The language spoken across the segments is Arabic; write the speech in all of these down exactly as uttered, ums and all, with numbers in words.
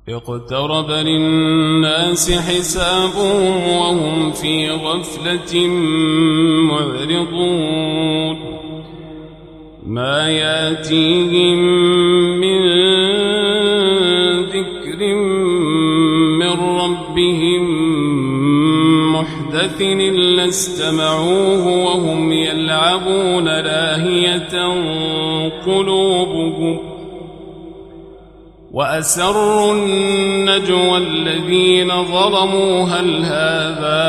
اقترب للناس حسابهم وهم في غفلة معرضون ما ياتيهم من ذكر من ربهم محدث إلا استمعوه وهم يلعبون لاهية قلوبهم وأسروا النجوى الذين ظلموا هل هذا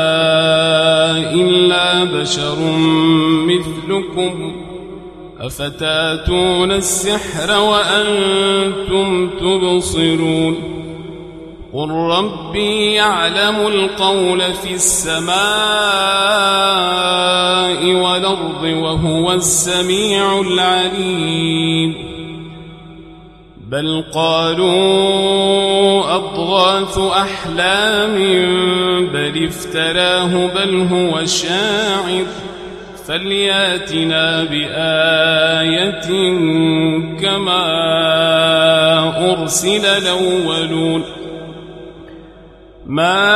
إلا بشر مثلكم أفتاتون السحر وأنتم تبصرون قل ربي يعلم القول في السماء والأرض وهو السميع العليم بل قالوا أضغاث أحلام بل افتراه بل هو شاعر فلياتنا بآية كما أرسل الأولون ما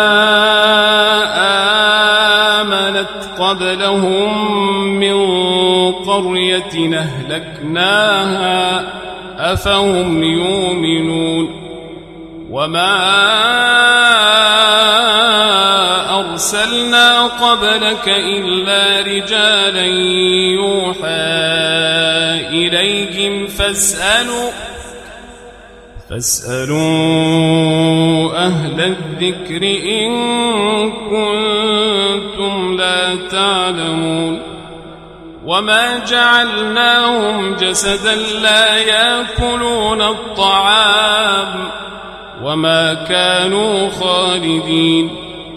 آمنت قبلهم من قرية أهلكناها أفهم يؤمنون وما أرسلنا قبلك إلا رجالا يوحى إليهم فاسألوا فاسألوا أهل الذكر إن كنتم لا تعلمون وما جعلناهم جسدا لا يأكلون الطعام وما كانوا خالدين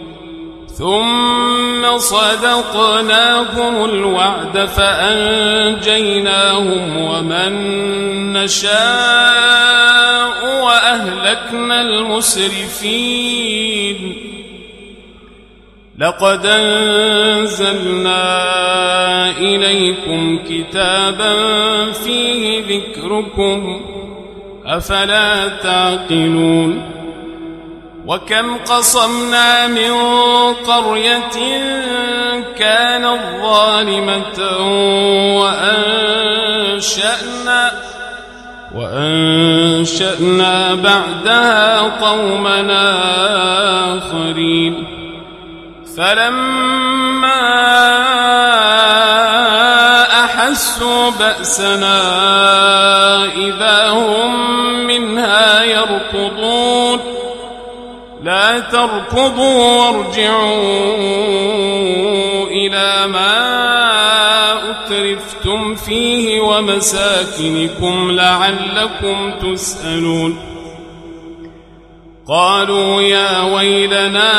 ثم صدقناهم الوعد فأنجيناهم ومن نشاء وأهلكنا المسرفين لقد أنزلنا إليكم كتابا فيه ذكركم أفلا تعقلون وكم قصمنا من قرية كانت ظالمة وأنشأنا وأنشأنا بعدها قومنا آخرين فلما أحسوا بأسنا إذا هم منها يركضون لا تركضوا وارجعوا إلى ما أترفتم فيه ومساكنكم لعلكم تسألون قالوا يا ويلنا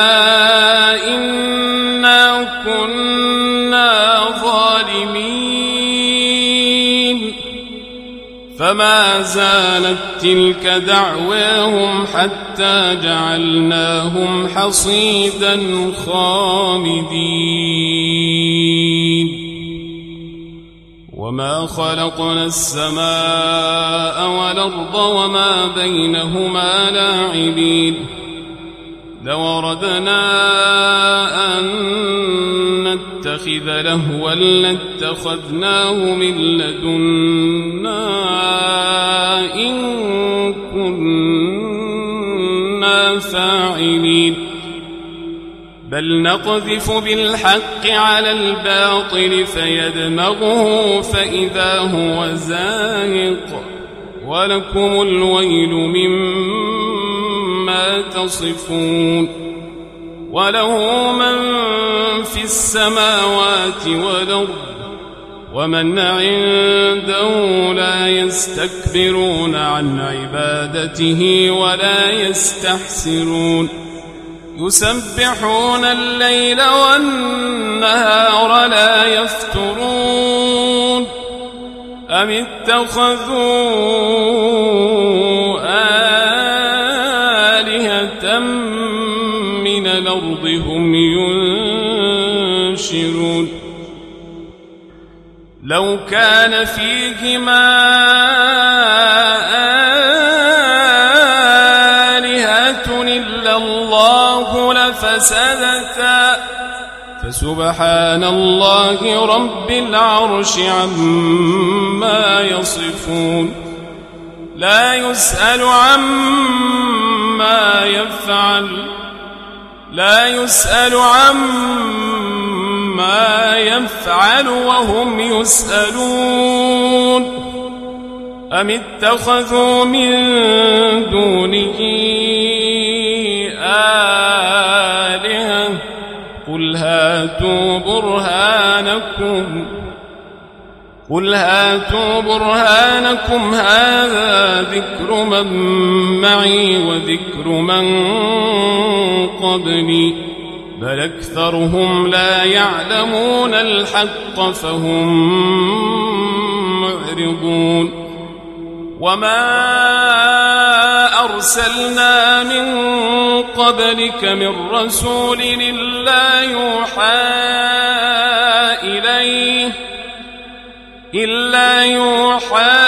إنا كنا ظالمين فما زالت تلك دعواهم حتى جعلناهم حصيدا خامدين وما خلقنا السماء والأرض وما بينهما لاعبين لو أردنا أن نتخذ لهوا لاتخذناه من لدنا إن كنا فاعلين بل نقذف بالحق على الباطل فيدمغه فإذا هو زاهق ولكم الويل مما تصفون وله من في السماوات والأرض ومن عنده لا يستكبرون عن عبادته ولا يستحسرون يسبحون الليل والنهار لا يفترون أم اتخذوا آلهة من الأرض هم ينشرون لو كان فيهما فسدتا فسبحان الله رب العرش عما يصفون لا يسأل عما يفعل لا يسأل عما يفعل وهم يسألون أم اتخذوا من دونه آلهة قل هاتوا برهانكم قل هاتوا برهانكم هذا ذكر من معي وذكر من قبلي بل أكثرهم لا يعلمون الحق فهم معرضون وما أرسلنا من قبلك من رسول إلا يوحى إليه إلا يوحى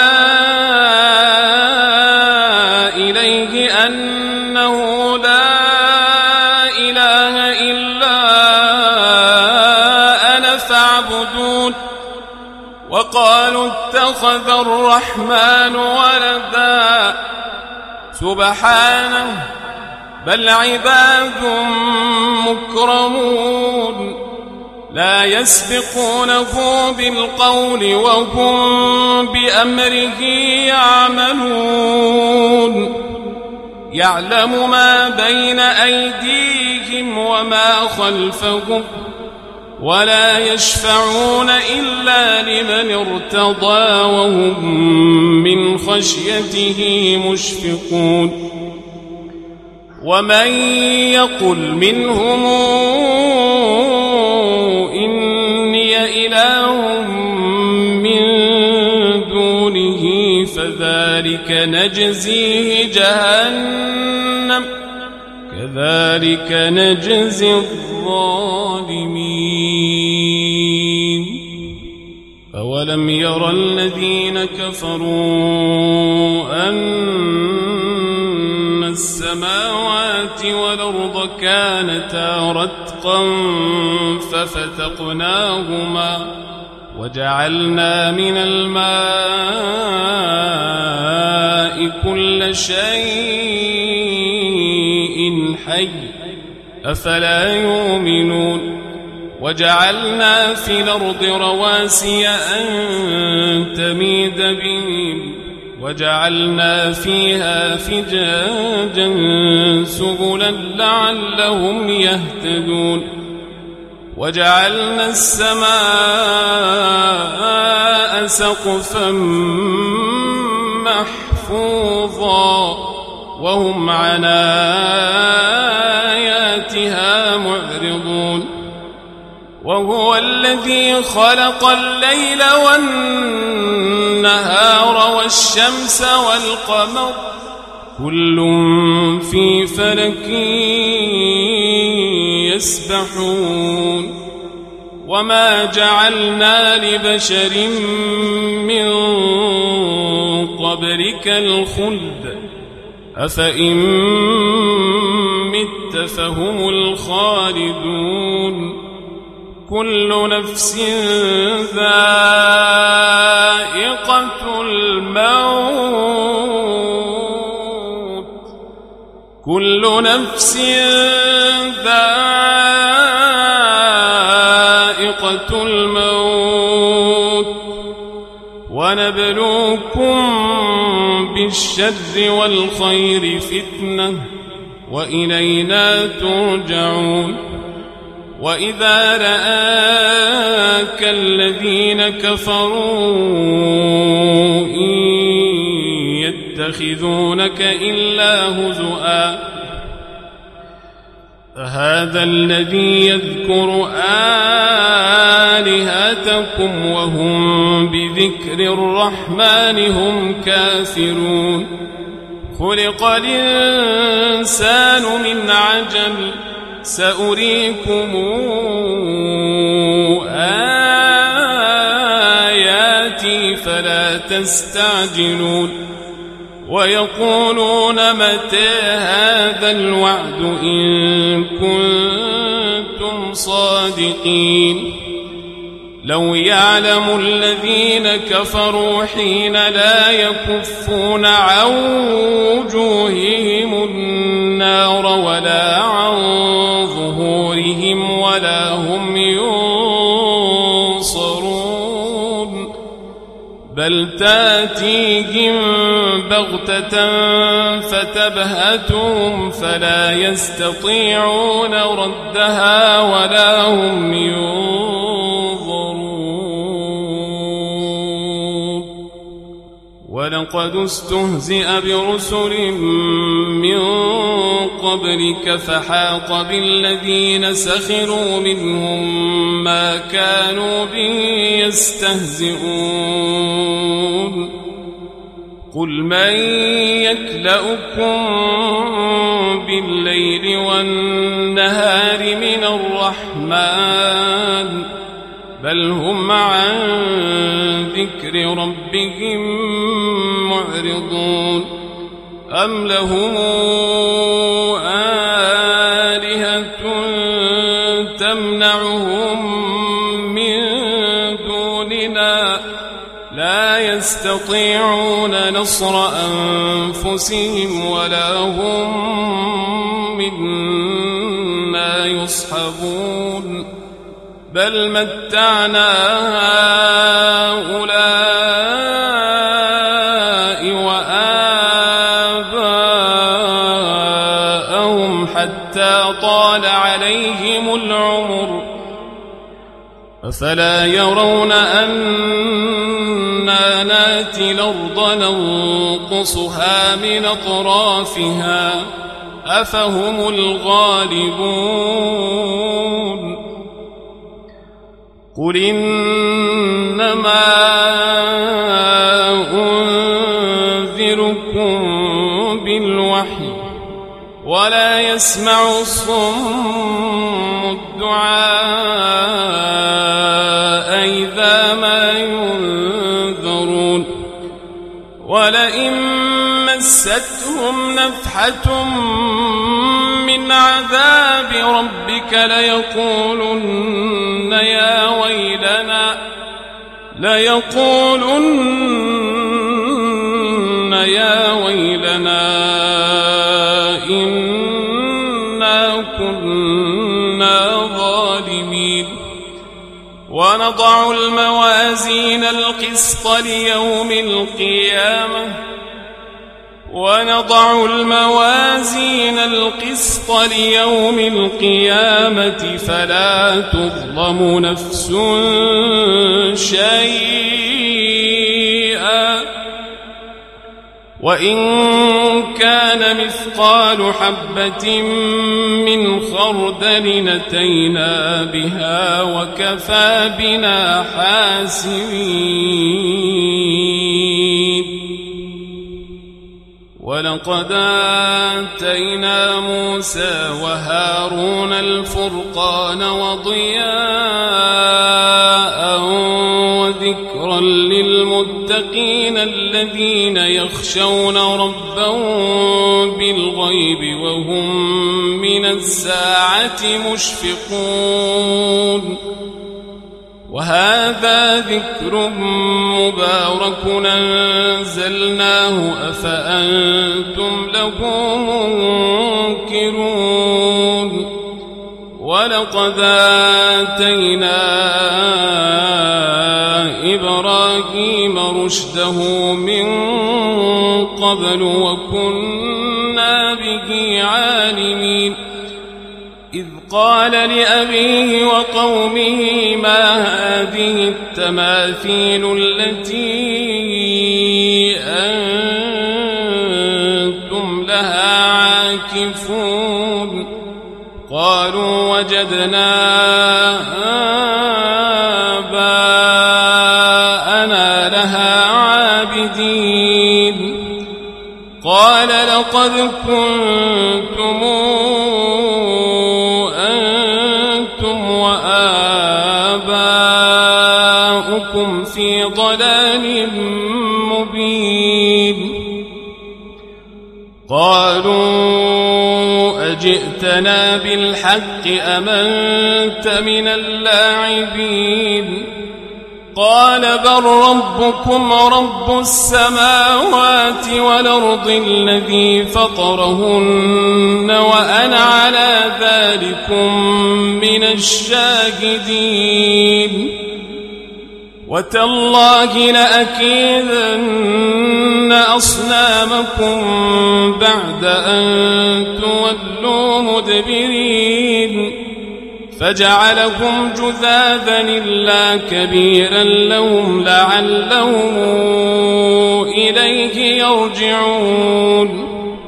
إليه أنه لا إله إلا أنا فاعبدون وقالوا اتخذ الرحمن ولدا سبحانه بل عباد مكرمون لا يسبقونه بالقول وهم بأمره يعملون يعلم ما بين أيديهم وما خلفهم ولا يشفعون إلا لمن ارتضى وهم من خشيته مشفقون ومن يقل منهم إني إله من دونه فذلك نجزيه جهنم كذلك نجزي الظالمين أولم يرى الذين كفروا أن السماوات والأرض كانتا رتقا ففتقناهما وجعلنا من الماء كل شيء حي أفلا يؤمنون وجعلنا في الأرض رواسي أن تميد بهم وجعلنا فيها فجاجا سبلا لعلهم يهتدون وجعلنا السماء سقفا محفوظا وهم عن آياتها معرضون وهو الذي خلق الليل والنهار والشمس والقمر كل في فلك يسبحون وما جعلنا لبشر من قبلك الخلد أفإن مت فهم الخالدون كل نفس ذائقة الموت كل نفس ذائقة الموت ونبلوكم بالشر والخير فتنة وإلينا ترجعون وإذا رآك الذين كفروا إن يتخذونك إلا هزؤا فهذا الذي يذكر آلهتكم وهم بذكر الرحمن هم كافرون خلق الإنسان من عجل سأريكم آياتي فلا تستعجلون ويقولون متى هذا الوعد إن كنتم صادقين لو يعلم الذين كفروا حين لا يكفون عن وجوههم النار ولا عن ظهورهم ولا هم ينصرون بل تاتيهم بغتة فتبهتهم فلا يستطيعون ردها ولا هم ينظرون ولقد استهزئ برسل من قبلك فحاق بالذين سخروا منهم ما كانوا به يستهزئون قل من يكلؤكم بالليل والنهار من الرحمن بل هم عن ذكر ربهم معرضون أم لهم آلهة تمنعهم من دوننا لا يستطيعون نصر أنفسهم ولا هم منا يصحبون بل متعنا هؤلاء وآباءهم حتى طال عليهم العمر أفلا يرون أنا ناتي الأرض ننقصها من أطرافها أفهم الغالبون قل إنما أنذركم بالوحي ولا يسمع الصم الدعاء إذا ما ينذرون ولئن مستهم نفحة من عذاب ربك ليقولن يا ويلنا ليقولن يا ويلنا إنا كنا ظالمين ونضع الموازين القسط ليوم القيامة ونضع الموازين القسط ليوم القيامة فلا تظلم نفس شيئا وإن كان مثقال حبة من خردل أتينا بها وكفى بنا حاسبين ولقد آتينا موسى وهارون الفرقان وضياء وذكرا للمتقين الذين يخشون ربهم بالغيب وهم من الساعة مشفقون وهذا ذكر مبارك أنزلناه أفأنتم له منكرون ولقد آتينا إبراهيم رشده من قبل وكنا به عالمين إذ قال لأبيه وقومه ما هذه التماثيل التي أنتم لها عاكفون قالوا وجدنا آباءنا لها عابدين قال لقد كنتم في ضلال مبين قالوا أجئتنا بالحق أم أنت من اللاعبين قال بل ربكم رب السماوات والأرض الذي فطرهن وأنا على ذلكم من الشاهدين وتالله لأكيدن أصنامكم بعد أن تولوا مدبرين فجعلهم جذاذا إلا كبيرا لهم لعلهم إليه يرجعون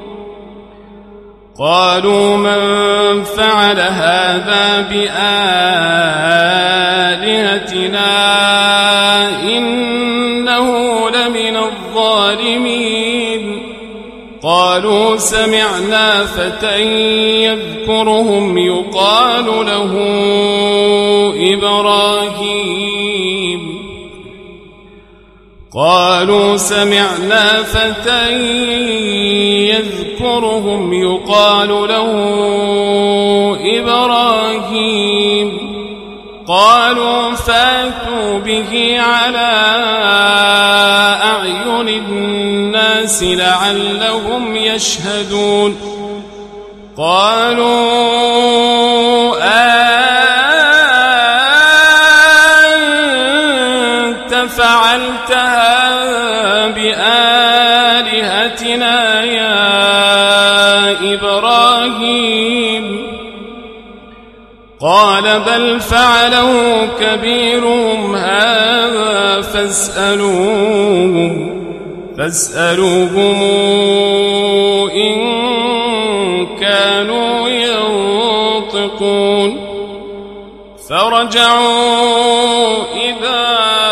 قالوا من فعل هذا بآلهتنا إنه لمن الظالمين قالوا سمعنا فتى يذكرهم يقال له إبراهيم قالوا سمعنا فتى يذكرهم يقال له إبراهيم قالوا فاتوا به على أعين الناس لعلهم يشهدون قالوا أنت فعلتها بآلهتنا يا إبراهيم قال بل فعله كبيرهم هذا فاسألوهم فاسألوهم إن كانوا ينطقون فرجعوا إلى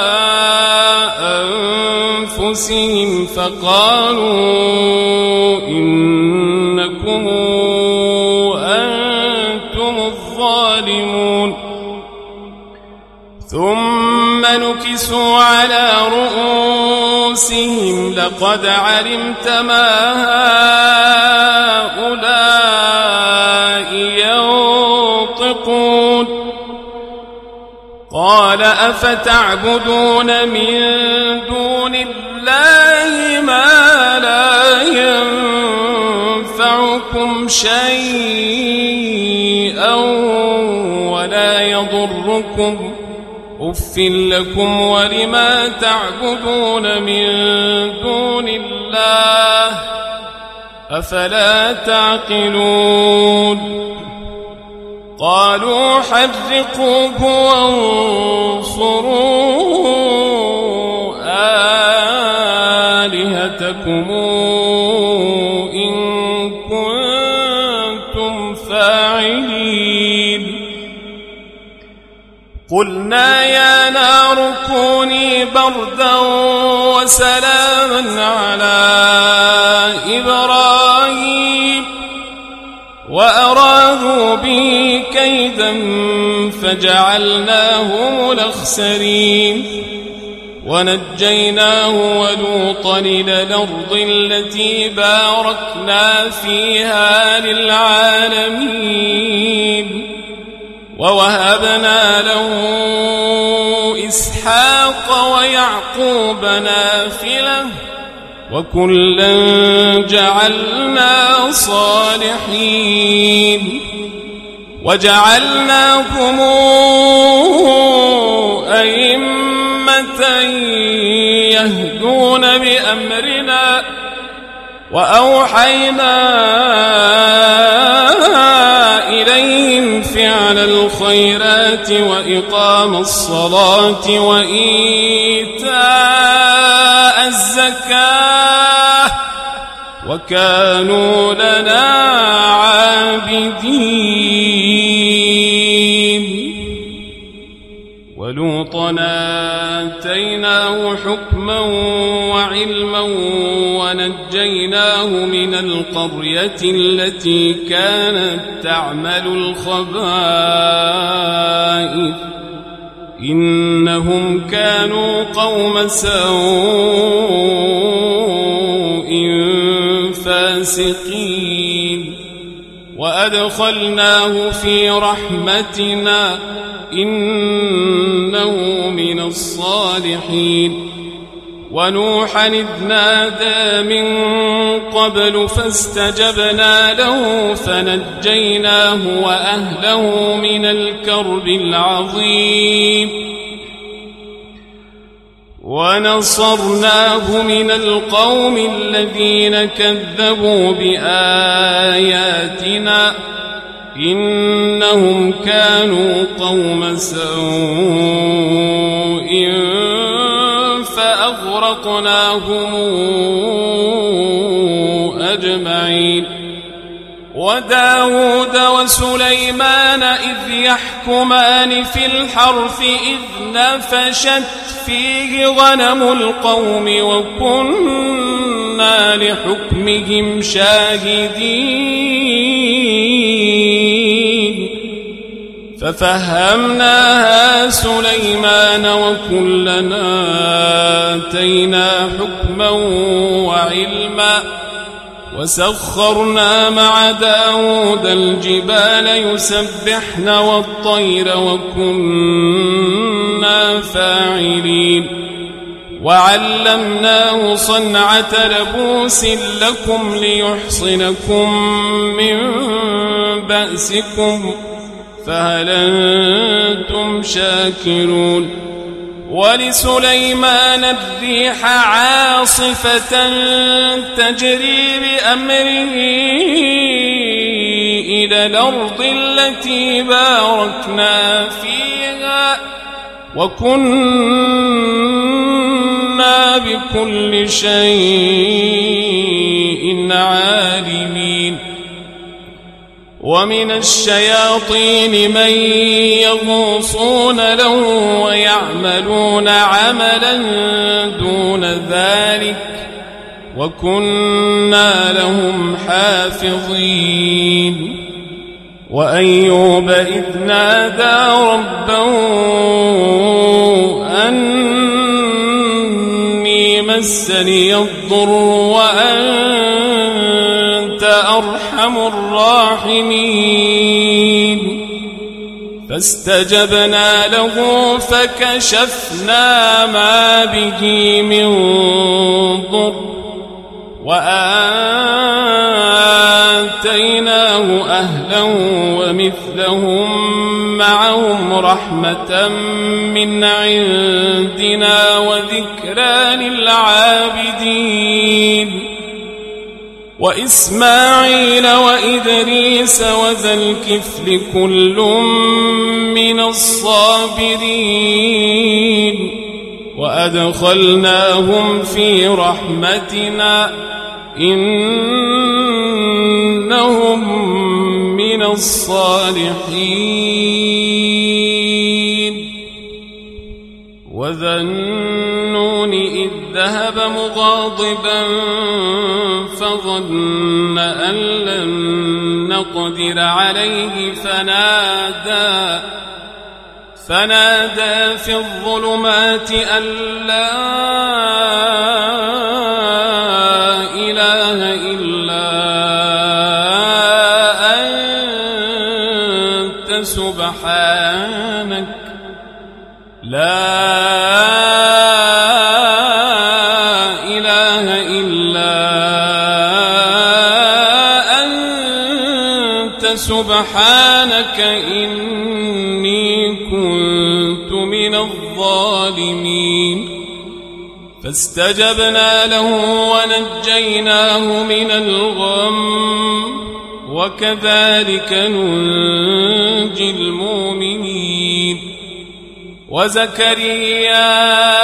أنفسهم فقالوا إنكم أنتم الظالمون ثم نكسوا على رؤوسهم لقد علمت ما هؤلاء ينطقون قال أفتعبدون من دون الله ما لا ينفعكم شيئا ولا يضركم أف لكم ولما تعبدون من دون الله أفلا تعقلون قالوا حرقوه وانصروا آلهتكم إن كنتم فاعلين قلنا يا نار كوني بردا وسلاما على إبراهيم وأرادوا به كيدا فجعلناهم الأخسرين ونجيناه ولوطا إلى الأرض التي باركنا فيها للعالمين ووهبنا له إسحاق ويعقوب نافلة وكلا جعلنا صالحين وجعلناهم أئمة يهدون بأمرنا وأوحينا إليهم فعل الخيرات وإقام الصلاة وإيتاء الزكاة وكانوا لنا عابدين ولوطا آتيناه حكما وعلما ونجيناه من القرية التي كانت تعمل الخبائث إنهم كانوا قوم سوء فاسقين وأدخلناه في رحمتنا إنه من الصالحين ونوحا إذ نادى من قبل فاستجبنا له فنجيناه وأهله من الكرب العظيم ونصرناه من القوم الذين كذبوا بآياتنا إنهم كانوا قوم سوء فأغرقناهم أجمعين وداود وسليمان إذ يحكمان في الحرث إذ نفشت فيه غنم القوم وكنا لحكمهم شاهدين ففهمناها سليمان وكلنا آتينا حكما وعلما وسخرنا مع داود الجبال يسبحن والطير وكنا فاعلين وعلمناه صنعة لبوس لكم ليحصنكم من بأسكم فهل أنتم شاكرون ولسليمان الريح عاصفة تجري بأمره إلى الأرض التي باركنا فيها وكنا بكل شيء عالمين ومن الشياطين من يغوصون له ويعملون عملا دون ذلك وكنا لهم حافظين وأيوب إذ نادى ربه أني مسني الضر وأنت أرحم الراحمين فاستجبنا له فكشفنا ما به من ضر وآتيناه أهلا ومثلهم معهم رحمة من عندنا وذكرى للعابدين وإسماعيل وإدريس وذا الكفل كل من الصابرين وأدخلناهم في رحمتنا إنهم من الصالحين وذا النون إذ ذهب مغاضبا فظن أن لن نقدر عليه فنادى فنادى في الظلمات أن لا إله إلا أنت سبحانك لا إله إلا أنت سبحانك إني كنت من الظالمين فاستجبنا له ونجيناه من الغم وكذلك ننجي المؤمنين وزكريا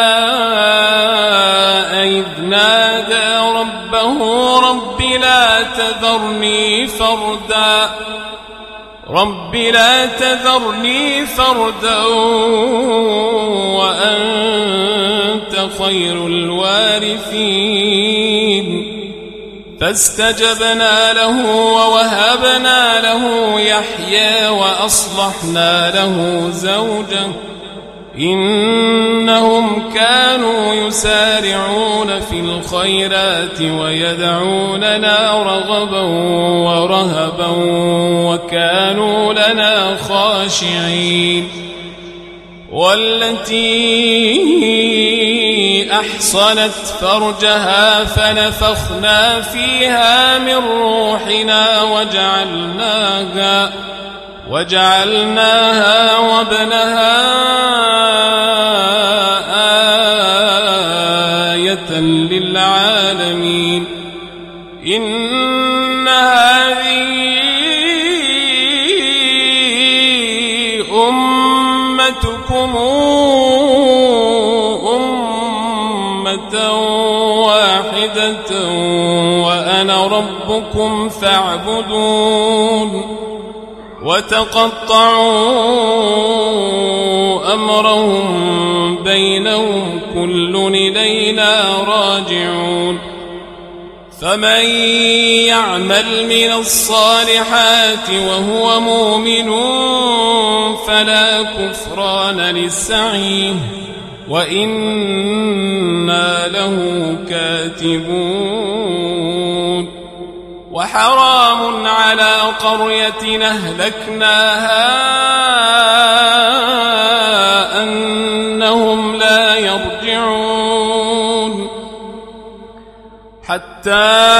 إذ نادى ربه رب لا تذرني فردا رب لا تذرني فردا وأنت خير الوارثين فاستجبنا له ووهبنا له يحيى وأصلحنا له زوجه إنهم كانوا يسارعون في الخيرات ويدعوننا رغبا ورهبا وكانوا لنا خاشعين والتي أحصنت فرجها فنفخنا فيها من روحنا وجعلناها وجعلناها وابنها آية للعالمين إن هذه أمتكم أمة واحدة وأنا ربكم فاعبدون وتقطعوا أمرهم بينهم كل إلينا راجعون فمن يعمل من الصالحات وهو مؤمن فلا كفران لسعيه وإنا له كاتبون وحرام على قرية أهلكناها أنهم لا يرجعون حتى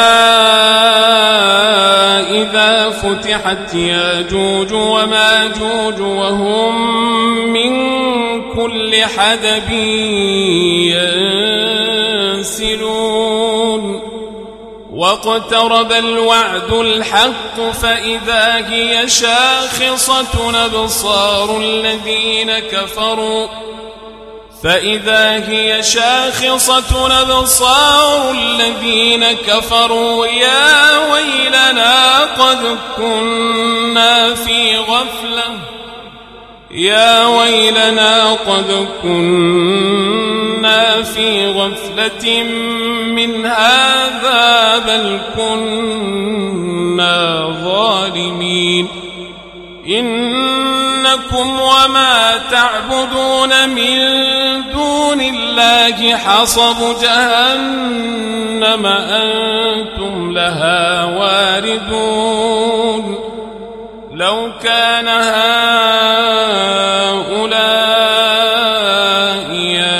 إذا فتحت ياجوج وماجوج وهم من كل حدب ينسلون واقترب الوعد الحق فإذا هي شاخصة أبصار الذين كفروا فإذا هي شاخصة أبصار الذين كفروا يا ويلنا قد كنا في غفلة يا ويلنا قد كنا في غفلة من هذا بل كنا ظالمين إنكم وما تعبدون من دون الله حصب جهنم أنتم لها واردون لو كان هؤلاء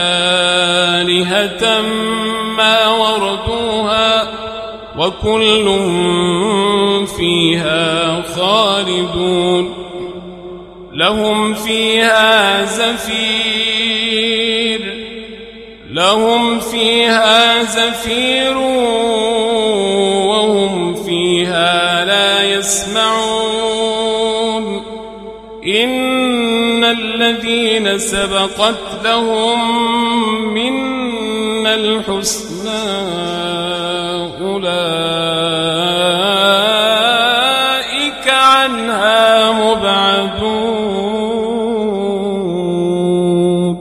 آلهة ما وردوها وكل فيها خالدون لهم فيها زفير لهم فيها زفير وهم فيها لا يسمعون إن الذين سبقت لهم منا الحسنى أولئك عنها مبعدون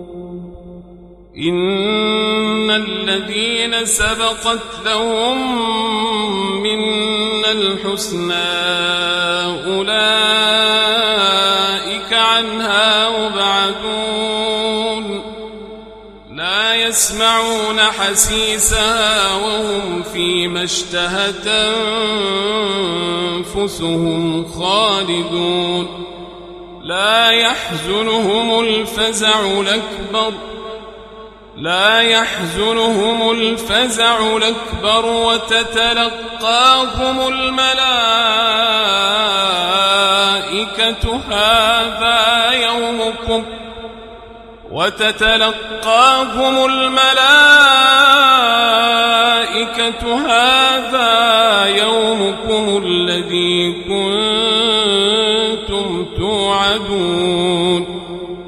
إن الذين سبقت لهم منا الحسنى أولئك عنها مبعدون لا يسمعون حسيسها وهم فيما اشتهت أنفسهم خالدون لا يحزنهم الفزع الأكبر لا يحزنهم الفزع الأكبر وتتلقاهم الملائكة هذا يومكم وتتلقاهم الملائكة هذا يومكم الذي كنتم توعدون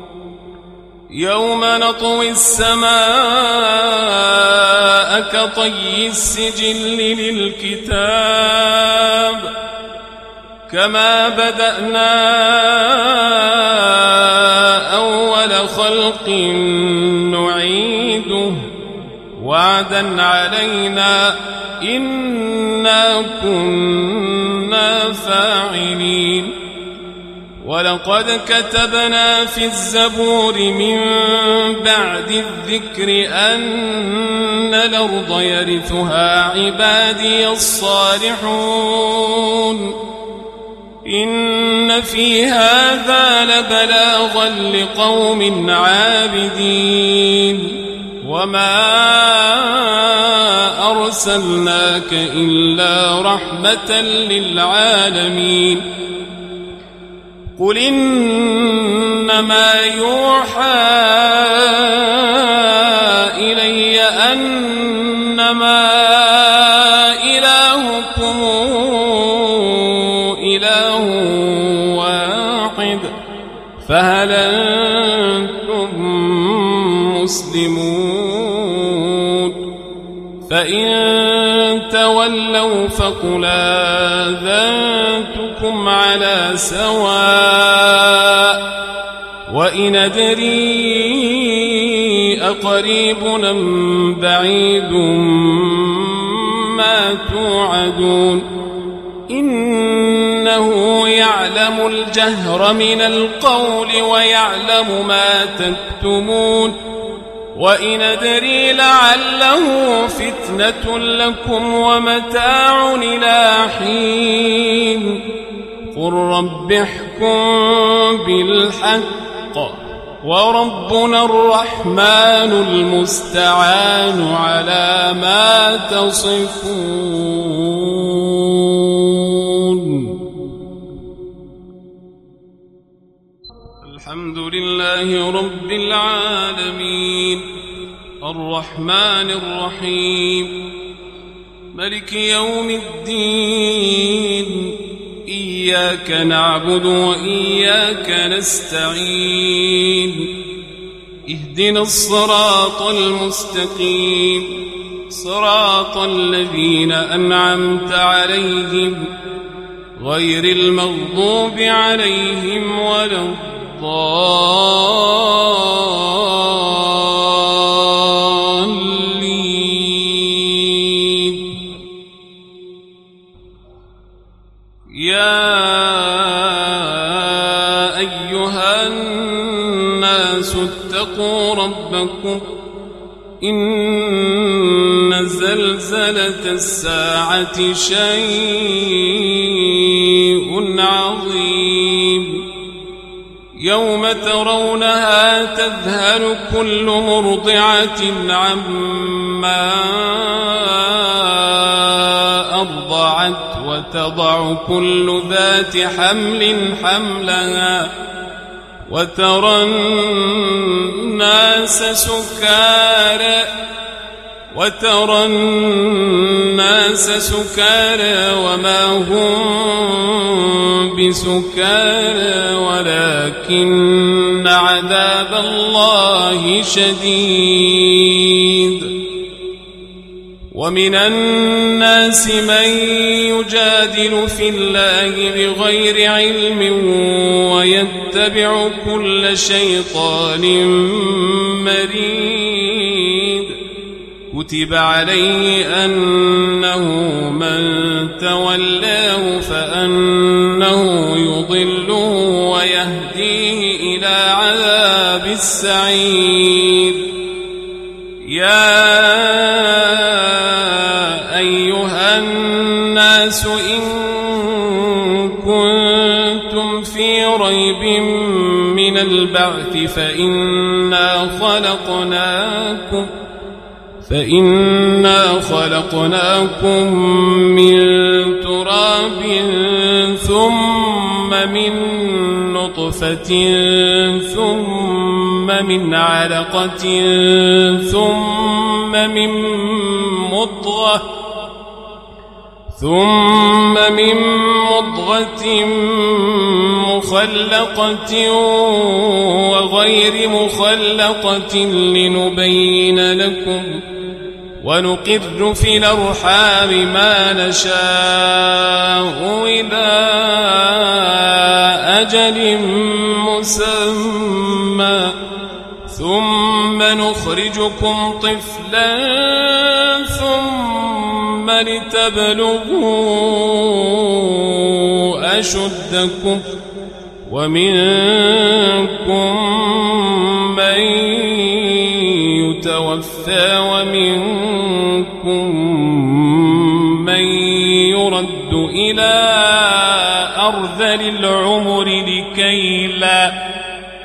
يوم نطوي السماء كطي السجل للكتاب كما بدأنا أول خلق نعيده وعدا علينا إنا كنا فاعلين ولقد كتبنا في الزبور من بعد الذكر أن الأرض يرثها عبادي الصالحون إن في هذا لبلاغا لقوم عابدين وما أرسلناك إلا رحمة للعالمين قل إنما يوحى إلي أنما إلهكم إله واحد فهل أنتم مسلمون فإن تولوا فقل آذنتكم على سواء وإن أدري أقريب أم بعيد ما توعدون إنه يعلم الجهر من القول ويعلم ما تكتمون وإن أدري لعله فتنة لكم ومتاع إلى حين قل رب احكم بالحق وربنا الرحمن المستعان على ما تصفون. الحمد لله رب العالمين الرحمن الرحيم ملك يوم الدين إياك نعبد وإياك نستعين اهدنا الصراط المستقيم صراط الذين أنعمت عليهم غير المغضوب عليهم ولا الضالين. يا أيها الناس اتقوا ربكم إن زلزلة الساعة شيء عظيم يوم ترونها تذهل كل مرضعة عما أرضعت وتضع كل ذات حمل حملها وترى الناس سكارى وترى الناس سكارى وما هم بسكارى ولكن عذاب الله شديد. ومن الناس من يجادل في الله بغير علم ويتبع كل شيطان مريد كتب عليه أنه من تولاه فأنه يضله ويهديه إلى عذاب السعير. يا أيها الناس إن كنتم في ريب من البعث فإنا خلقناكم فإنا خلقناكم من تراب ثم من نطفة ثم من علقة ثم من مضغة ثم من مضغة مخلقة وغير مخلقة لنبين لكم ونقر في الأرحام ما نشاء إلى أجل مسمى ثم نخرجكم طفلا ثم لتبلغوا أشدكم ومنكم من يتوفى ومنكم من يرد إلى أرذل العمر لكي لا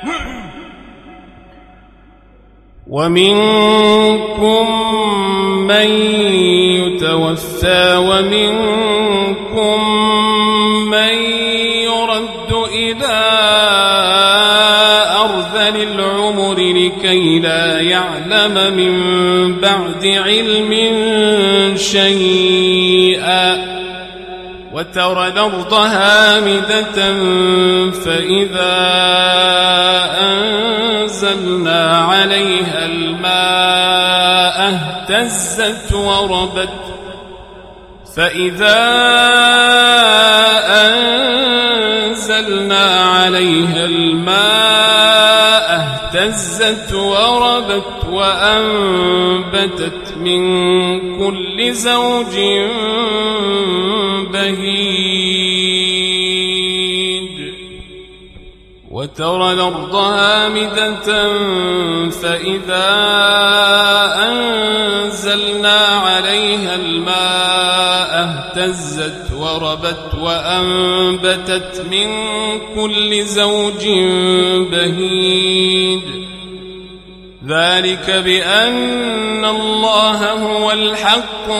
ومنكم من يتوفى ومنكم من يرد إلى أرذل العمر لكي لا يعلم من بعد علم شيئا وترى الأرض هامدة فإذا أنزلنا عليها الماء اهتزت وربت فإذا أنزلنا عليها الماء اهتزت وربت وأنبتت من كل زوج بهيج وترى الأرض هامدة فإذا أنزلنا عليها الماء اهتزت وربت وأنبتت من كل زوج بهيج ذلك بأن الله هو الحق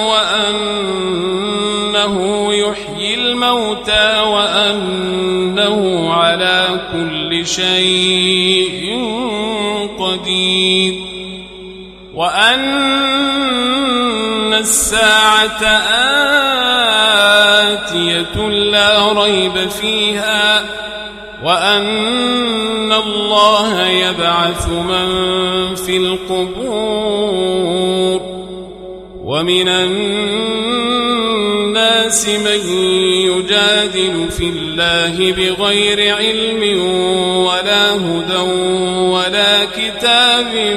وأنه يحيي الموتى وأنه على كل شيء قدير وأن الساعة آتية لا ريب فيها وأن الله يبعث من في القبور ومن الناس من يجادل في الله بغير علم ولا هدى ولا كتاب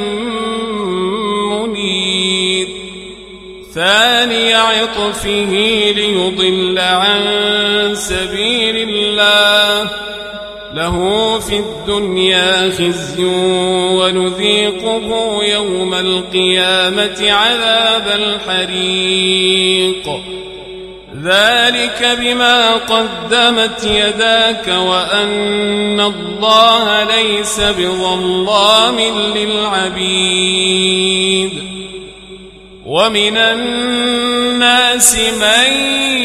منير ثاني عطفه ليضل عن سبيل الله له في الدنيا خزي ونذيقه يوم القيامة عذاب الحريق ذلك بما قدمت يداك وأن الله ليس بظلام للعبيد ومن الناس من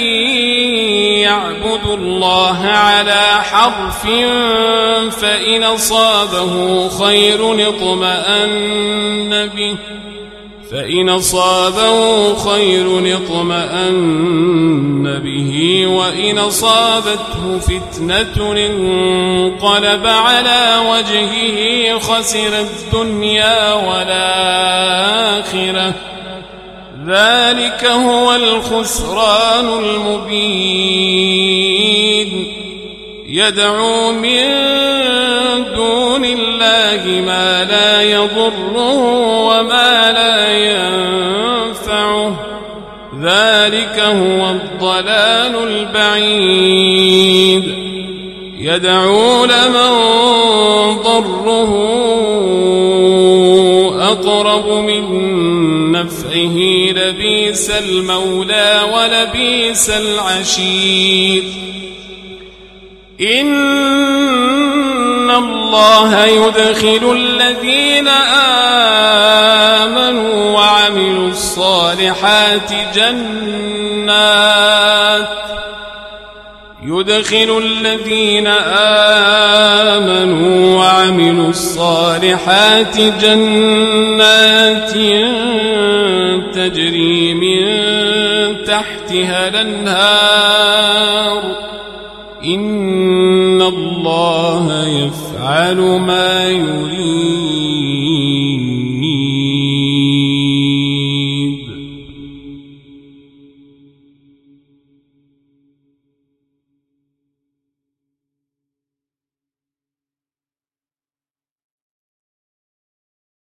يعبد الله على حرف فإن أصابه خير اطمأن به فإن أصابه خير اطمأن به وإن أصابته فتنة انقلب على وجهه خسر الدنيا والآخرة ذلك هو الخسران المبين يدعو من دون الله ما لا يضره وما لا ينفعه ذلك هو الضلال البعيد يدعو لمن ضره أقرب من نفعه لبيس المولى ولبيس العشير إن الله يدخل الذين آمنوا وعملوا الصالحات جنات يدخل الذين آمنوا وعملوا الصالحات جنات تجري من تحتها الأنهار إن الله يفعل ما يريد.